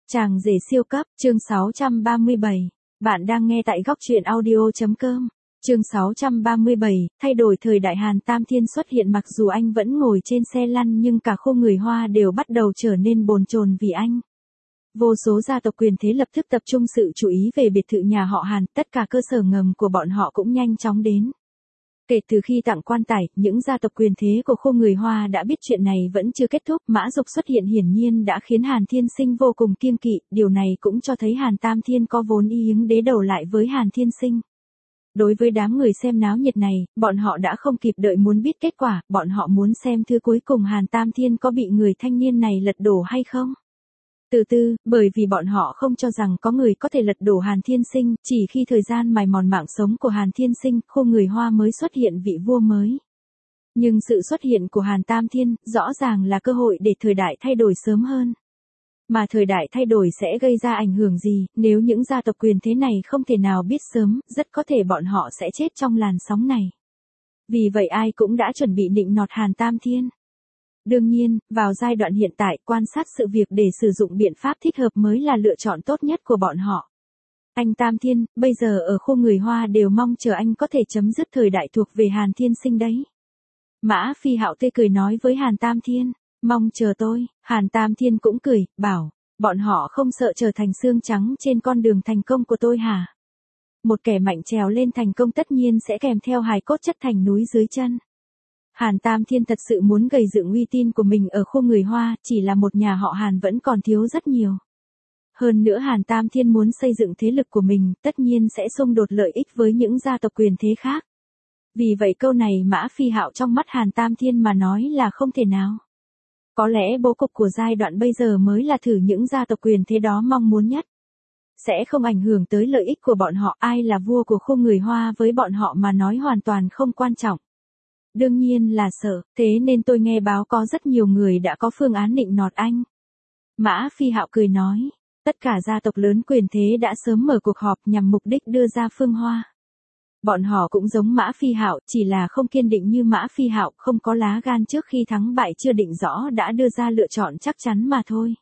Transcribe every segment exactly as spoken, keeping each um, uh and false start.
Chàng rể siêu cấp, chương sáu trăm ba mươi bảy. Bạn đang nghe tại góc truyện audio.com. Chương sáu trăm ba mươi bảy, thay đổi thời đại Hàn Tam Thiên xuất hiện, mặc dù anh vẫn ngồi trên xe lăn nhưng cả khu người Hoa đều bắt đầu trở nên bồn chồn vì anh. Vô số gia tộc quyền thế lập tức tập trung sự chú ý về biệt thự nhà họ Hàn, tất cả cơ sở ngầm của bọn họ cũng nhanh chóng đến. Kể từ khi tặng quan tài, những gia tộc quyền thế của khu người Hoa đã biết chuyện này vẫn chưa kết thúc. Mã Dục xuất hiện hiển nhiên đã khiến Hàn Thiên Sinh vô cùng kiêng kỵ, điều này cũng cho thấy Hàn Tam Thiên có vốn ý hướng đế đầu lại với Hàn Thiên Sinh. Đối với đám người xem náo nhiệt này, bọn họ đã không kịp đợi muốn biết kết quả, bọn họ muốn xem thứ cuối cùng Hàn Tam Thiên có bị người thanh niên này lật đổ hay không. Từ từ, bởi vì bọn họ không cho rằng có người có thể lật đổ Hàn Thiên Sinh, chỉ khi thời gian mài mòn mạng sống của Hàn Thiên Sinh, khu người Hoa mới xuất hiện vị vua mới. Nhưng sự xuất hiện của Hàn Tam Thiên, rõ ràng là cơ hội để thời đại thay đổi sớm hơn. Mà thời đại thay đổi sẽ gây ra ảnh hưởng gì, nếu những gia tộc quyền thế này không thể nào biết sớm, rất có thể bọn họ sẽ chết trong làn sóng này. Vì vậy ai cũng đã chuẩn bị nịnh nọt Hàn Tam Thiên. Đương nhiên, vào giai đoạn hiện tại, quan sát sự việc để sử dụng biện pháp thích hợp mới là lựa chọn tốt nhất của bọn họ. Anh Tam Thiên, bây giờ ở khu người Hoa đều mong chờ anh có thể chấm dứt thời đại thuộc về Hàn Thiên Sinh đấy. Mã Phi Hạo tươi cười nói với Hàn Tam Thiên, mong chờ tôi. Hàn Tam Thiên cũng cười, bảo, bọn họ không sợ trở thành xương trắng trên con đường thành công của tôi hả? Một kẻ mạnh trèo lên thành công tất nhiên sẽ kèm theo hài cốt chất thành núi dưới chân. Hàn Tam Thiên thật sự muốn gầy dựng uy tín của mình ở khu người Hoa, chỉ là một nhà họ Hàn vẫn còn thiếu rất nhiều. Hơn nữa Hàn Tam Thiên muốn xây dựng thế lực của mình, tất nhiên sẽ xung đột lợi ích với những gia tộc quyền thế khác. Vì vậy câu này Mã Phi Hạo trong mắt Hàn Tam Thiên mà nói là không thể nào. Có lẽ bố cục của giai đoạn bây giờ mới là thử những gia tộc quyền thế đó mong muốn nhất. Sẽ không ảnh hưởng tới lợi ích của bọn họ, ai là vua của khu người Hoa với bọn họ mà nói hoàn toàn không quan trọng. Đương nhiên là sợ, thế nên tôi nghe báo có rất nhiều người đã có phương án nịnh nọt anh. Mã Phi Hạo cười nói, tất cả gia tộc lớn quyền thế đã sớm mở cuộc họp nhằm mục đích đưa ra phương hoa. Bọn họ cũng giống Mã Phi Hạo, chỉ là không kiên định như Mã Phi Hạo, không có lá gan trước khi thắng bại chưa định rõ đã đưa ra lựa chọn chắc chắn mà thôi.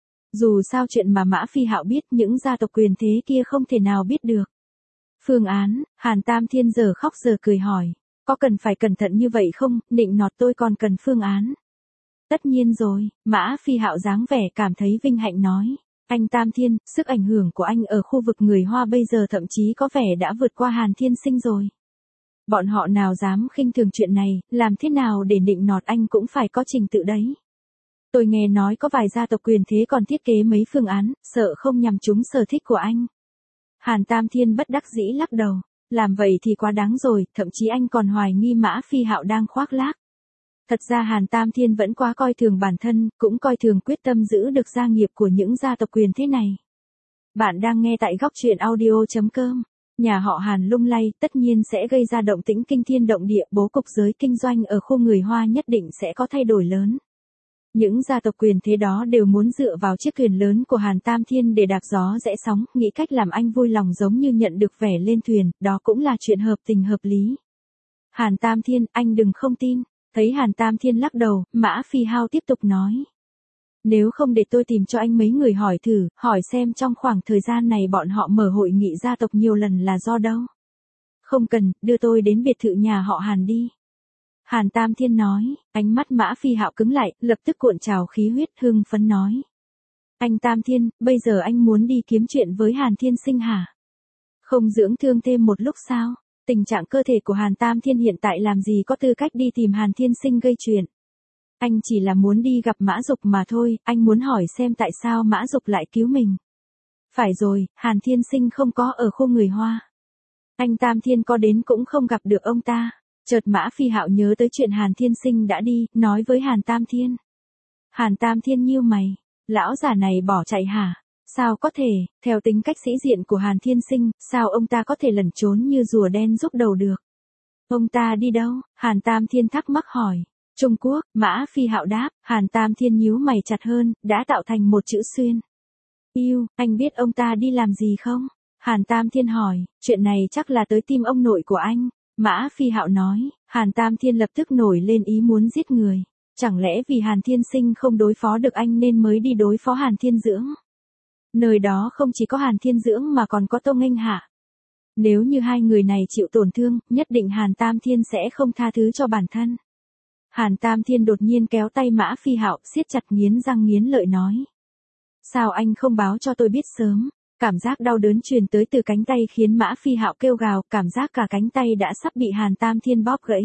Dù sao chuyện mà Mã Phi Hạo biết những gia tộc quyền thế kia không thể nào biết được. Phương án, Hàn Tam Thiên giờ khóc giờ cười hỏi. Có cần phải cẩn thận như vậy không, nịnh nọt tôi còn cần phương án. Tất nhiên rồi, Mã Phi Hạo dáng vẻ cảm thấy vinh hạnh nói. Anh Tam Thiên, sức ảnh hưởng của anh ở khu vực người Hoa bây giờ thậm chí có vẻ đã vượt qua Hàn Thiên Sinh rồi. Bọn họ nào dám khinh thường chuyện này, làm thế nào để nịnh nọt anh cũng phải có trình tự đấy. Tôi nghe nói có vài gia tộc quyền thế còn thiết kế mấy phương án, sợ không nhằm trúng sở thích của anh. Hàn Tam Thiên bất đắc dĩ lắc đầu. Làm vậy thì quá đáng rồi, thậm chí anh còn hoài nghi Mã Phi Hạo đang khoác lác. Thật ra Hàn Tam Thiên vẫn quá coi thường bản thân, cũng coi thường quyết tâm giữ được gia nghiệp của những gia tộc quyền thế này. Bạn đang nghe tại góc truyện audio.com. Nhà họ Hàn lung lay, tất nhiên sẽ gây ra động tĩnh kinh thiên động địa, bố cục giới kinh doanh ở khu người Hoa nhất định sẽ có thay đổi lớn. Những gia tộc quyền thế đó đều muốn dựa vào chiếc thuyền lớn của Hàn Tam Thiên để đạp gió rẽ sóng, nghĩ cách làm anh vui lòng giống như nhận được vẻ lên thuyền, đó cũng là chuyện hợp tình hợp lý. Hàn Tam Thiên, anh đừng không tin. Thấy Hàn Tam Thiên lắc đầu, Mã Phi Hạo tiếp tục nói. Nếu không để tôi tìm cho anh mấy người hỏi thử, hỏi xem trong khoảng thời gian này bọn họ mở hội nghị gia tộc nhiều lần là do đâu. Không cần, đưa tôi đến biệt thự nhà họ Hàn đi. Hàn Tam Thiên nói, ánh mắt Mã Phi Hạo cứng lại, lập tức cuộn trào khí huyết hưng phấn nói. Anh Tam Thiên, bây giờ anh muốn đi kiếm chuyện với Hàn Thiên Sinh hả? Không dưỡng thương thêm một lúc sao? Tình trạng cơ thể của Hàn Tam Thiên hiện tại làm gì có tư cách đi tìm Hàn Thiên Sinh gây chuyện. Anh chỉ là muốn đi gặp Mã Dục mà thôi, anh muốn hỏi xem tại sao Mã Dục lại cứu mình. Phải rồi, Hàn Thiên Sinh không có ở khu người Hoa. Anh Tam Thiên có đến cũng không gặp được ông ta. Chợt Mã Phi Hạo nhớ tới chuyện Hàn Thiên Sinh đã đi, nói với Hàn Tam Thiên. Hàn Tam Thiên nhíu mày, lão già này bỏ chạy hả? Sao có thể, theo tính cách sĩ diện của Hàn Thiên Sinh, sao ông ta có thể lẩn trốn như rùa đen rút đầu được? Ông ta đi đâu? Hàn Tam Thiên thắc mắc hỏi. Trung Quốc, Mã Phi Hạo đáp, Hàn Tam Thiên nhíu mày chặt hơn, đã tạo thành một chữ xuyên. Yêu, anh biết ông ta đi làm gì không? Hàn Tam Thiên hỏi, chuyện này chắc là tới tim ông nội của anh. Mã Phi Hạo nói, Hàn Tam Thiên lập tức nổi lên ý muốn giết người. Chẳng lẽ vì Hàn Thiên Sinh không đối phó được anh nên mới đi đối phó Hàn Thiên Dưỡng? Nơi đó không chỉ có Hàn Thiên Dưỡng mà còn có Tô Nghênh Hạ. Nếu như hai người này chịu tổn thương, nhất định Hàn Tam Thiên sẽ không tha thứ cho bản thân. Hàn Tam Thiên đột nhiên kéo tay Mã Phi Hạo, siết chặt nghiến răng nghiến lợi nói. Sao anh không báo cho tôi biết sớm? Cảm giác đau đớn truyền tới từ cánh tay khiến Mã Phi Hạo kêu gào, cảm giác cả cánh tay đã sắp bị Hàn Tam Thiên bóp gãy.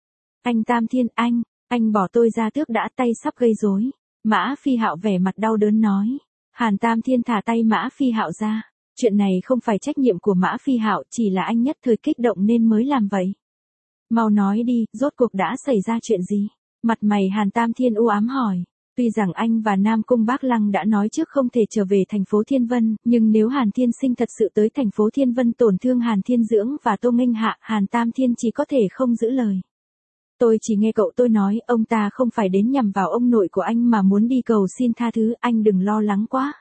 Anh Tam Thiên, anh, anh bỏ tôi ra trước đã, tay sắp gây rối. Mã Phi Hạo vẻ mặt đau đớn nói. Hàn Tam Thiên thả tay Mã Phi Hạo ra. Chuyện này không phải trách nhiệm của Mã Phi Hạo, chỉ là anh nhất thời kích động nên mới làm vậy. Mau nói đi, rốt cuộc đã xảy ra chuyện gì? Mặt mày Hàn Tam Thiên u ám hỏi. Tuy rằng anh và Nam Cung Bác Lăng đã nói trước không thể trở về thành phố Thiên Vân, nhưng nếu Hàn Thiên Sinh thật sự tới thành phố Thiên Vân tổn thương Hàn Thiên Dưỡng và Tô Nghênh Hạ, Hàn Tam Thiên chỉ có thể không giữ lời. Tôi chỉ nghe cậu tôi nói, ông ta không phải đến nhằm vào ông nội của anh mà muốn đi cầu xin tha thứ, anh đừng lo lắng quá.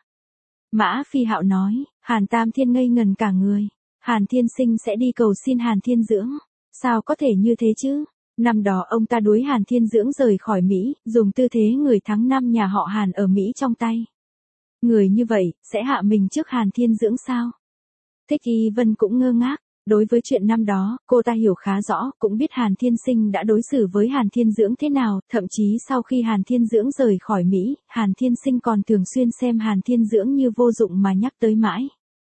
Mã Phi Hạo nói, Hàn Tam Thiên ngây ngần cả người. Hàn Thiên Sinh sẽ đi cầu xin Hàn Thiên Dưỡng. Sao có thể như thế chứ? Năm đó ông ta đuổi Hàn Thiên Dưỡng rời khỏi Mỹ, dùng tư thế người thắng năm nhà họ Hàn ở Mỹ trong tay. Người như vậy, sẽ hạ mình trước Hàn Thiên Dưỡng sao? Thích Y Vân cũng ngơ ngác. Đối với chuyện năm đó, cô ta hiểu khá rõ, cũng biết Hàn Thiên Sinh đã đối xử với Hàn Thiên Dưỡng thế nào, thậm chí sau khi Hàn Thiên Dưỡng rời khỏi Mỹ, Hàn Thiên Sinh còn thường xuyên xem Hàn Thiên Dưỡng như vô dụng mà nhắc tới mãi.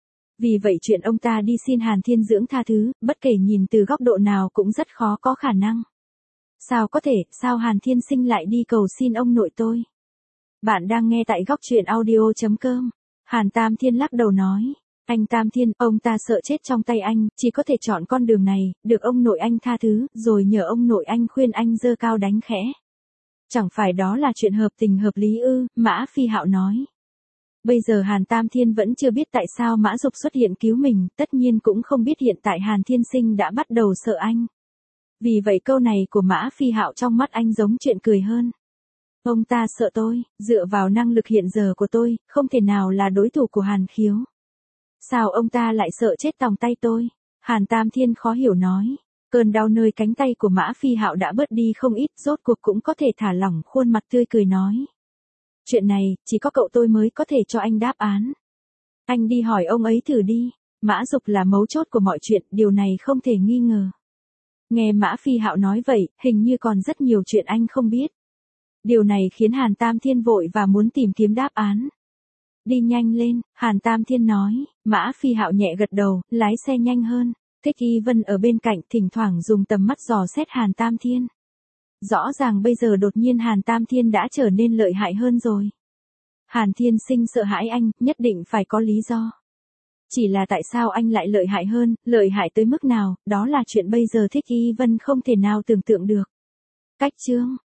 Vì vậy chuyện ông ta đi xin Hàn Thiên Dưỡng tha thứ, bất kể nhìn từ góc độ nào cũng rất khó có khả năng. Sao có thể, sao Hàn Thiên Sinh lại đi cầu xin ông nội tôi? Bạn đang nghe tại góc truyện audio chấm com. Hàn Tam Thiên lắc đầu nói. Anh Tam Thiên, ông ta sợ chết trong tay anh, chỉ có thể chọn con đường này, được ông nội anh tha thứ, rồi nhờ ông nội anh khuyên anh giơ cao đánh khẽ. Chẳng phải đó là chuyện hợp tình hợp lý ư, Mã Phi Hạo nói. Bây giờ Hàn Tam Thiên vẫn chưa biết tại sao Mã Dục xuất hiện cứu mình, tất nhiên cũng không biết hiện tại Hàn Thiên Sinh đã bắt đầu sợ anh. Vì vậy câu này của Mã Phi Hạo trong mắt anh giống chuyện cười hơn. Ông ta sợ tôi, dựa vào năng lực hiện giờ của tôi, không thể nào là đối thủ của Hàn Khiếu. Sao ông ta lại sợ chết tòng tay tôi? Hàn Tam Thiên khó hiểu nói. Cơn đau nơi cánh tay của Mã Phi Hạo đã bớt đi không ít, rốt cuộc cũng có thể thả lỏng khuôn mặt tươi cười nói. Chuyện này, chỉ có cậu tôi mới có thể cho anh đáp án. Anh đi hỏi ông ấy thử đi. Mã Dục là mấu chốt của mọi chuyện, điều này không thể nghi ngờ. Nghe Mã Phi Hạo nói vậy, hình như còn rất nhiều chuyện anh không biết. Điều này khiến Hàn Tam Thiên vội và muốn tìm kiếm đáp án. Đi nhanh lên, Hàn Tam Thiên nói. Mã Phi Hạo nhẹ gật đầu, lái xe nhanh hơn. Thích Y Vân ở bên cạnh thỉnh thoảng dùng tầm mắt dò xét Hàn Tam Thiên. Rõ ràng bây giờ đột nhiên Hàn Tam Thiên đã trở nên lợi hại hơn rồi. Hàn Thiên Sinh sợ hãi anh, nhất định phải có lý do. Chỉ là tại sao anh lại lợi hại hơn, lợi hại tới mức nào, đó là chuyện bây giờ Thích Y Vân không thể nào tưởng tượng được. Cách chương